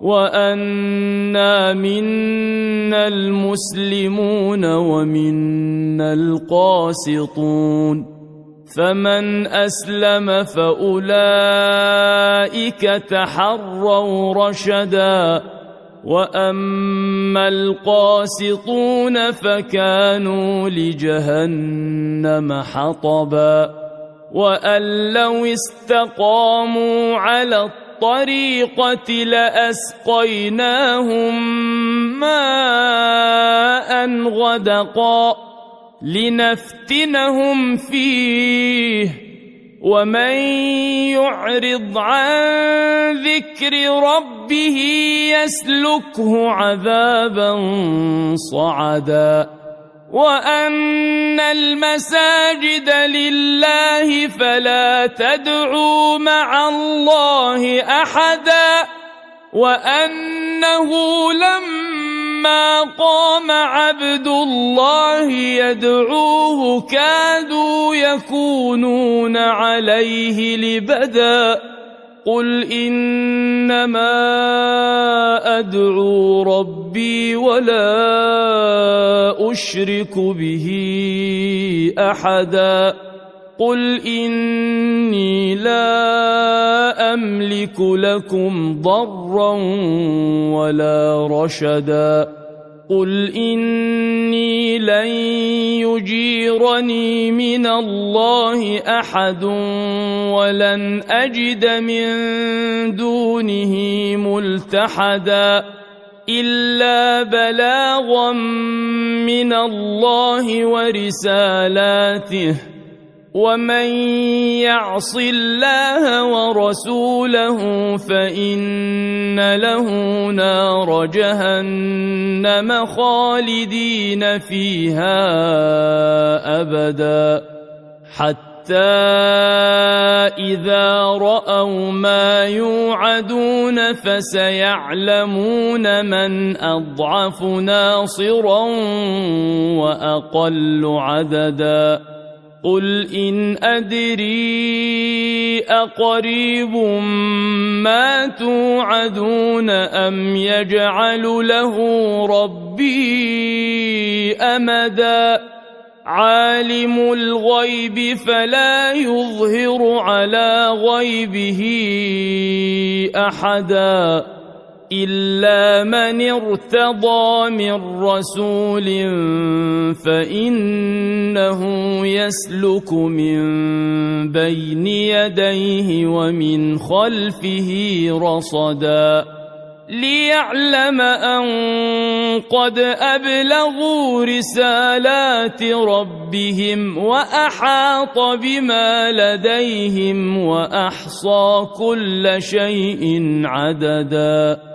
وأنا منا المسلمون ومنا القاسطون فمن أسلم فأولئك تحروا رشدا وأما القاسطون فكانوا لجهنم حطبا وأن لو استقاموا على الطريقة لأسقيناهم ماء غدقا لنفتنهم فيه ومن يعرض عن ذكر ربه يسلكه عذابا صعدا وأن المساجد لله فلا تدعوا مع الله أحدا وأنه لما قام عبد الله يدعوه كادوا يكونون عليه لبدا قل إنما أدعو ربي ولا أشرك به أحدا قل إني لا أملك لكم ضرا ولا رشدا قل إني لن يجيرني من الله أحد ولن أجد من دونه ملتحدا إلا بلاغا من الله ورسالاته ومن يعص الله ورسوله فإن له نار جهنم خالدين فيها أبدا حتى إذا رأوا ما يوعدون فسيعلمون من أضعف ناصرا وأقل عددا قل إن أدري أقريب ما توعدون أم يجعل له ربي أمدا عالم الغيب فلا يظهر على غيبه أحدا إلا من ارتضى من رسول فإنه يسلك من بين يديه ومن خلفه رصدا ليعلم أن قد أبلغوا رسالات ربهم وأحاط بما لديهم وأحصى كل شيء عددا